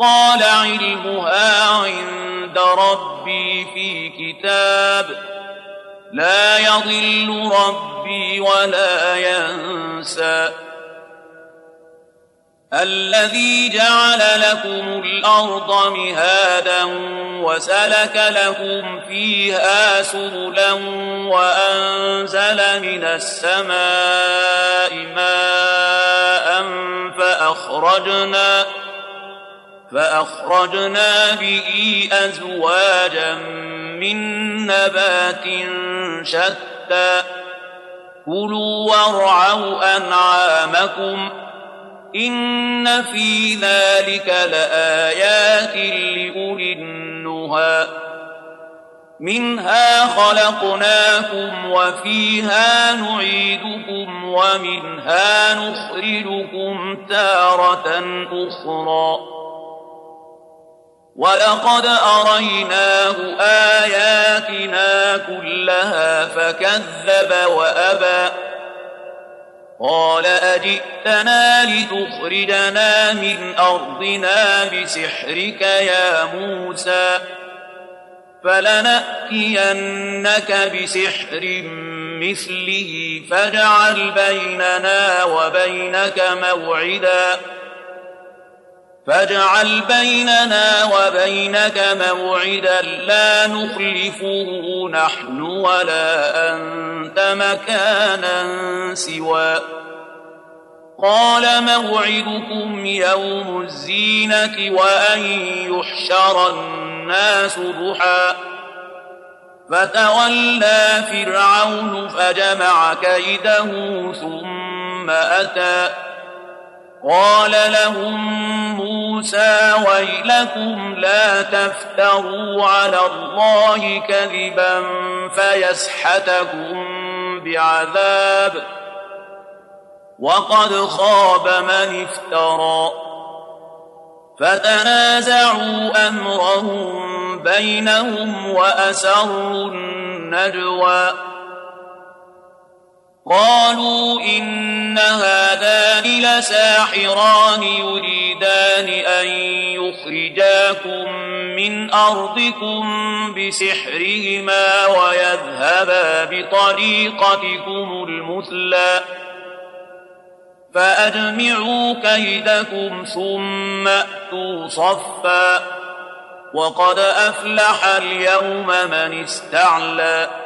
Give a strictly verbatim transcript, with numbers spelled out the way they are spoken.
قال علمها عند ربي في كتاب لا يضل ربي ولا ينسى الذي جعل لكم الأرض مهادا وسلك لكم فيها سبلا وأنزل من السماء ماء فأخرجنا فأخرجنا به أزواجا من نبات شتى كلوا وارعوا أنعامكم إن في ذلك لآيات لأولي النهى منها خلقناكم وفيها نعيدكم ومنها نخرجكم تارة أخرى ولقد أريناه آياتنا كلها فكذب وأبى قال أجئتنا لتخرجنا من أرضنا بسحرك يا موسى فلنأتينك بسحر مثله فاجعل بيننا وبينك موعدا فاجعل بيننا وبينك موعدا لا نخلفه نحن ولا أنت مكانا سوى قال موعدكم يوم الزينة وأن يحشر الناس ضحى فتولى فرعون فجمع كيده ثم أتى قال لهم موسى ويلكم لا تفتروا على الله كذبا فيسحتكم بعذاب وقد خاب من افترى فتنازعوا أمرهم بينهم وأسروا النجوى قالوا إن هذان لساحران يريدان أن يخرجاكم من أرضكم بسحرهما ويذهبا بطريقتكم المثلى فأجمعوا كيدكم ثم أتوا صفا وقد أفلح اليوم من استعلى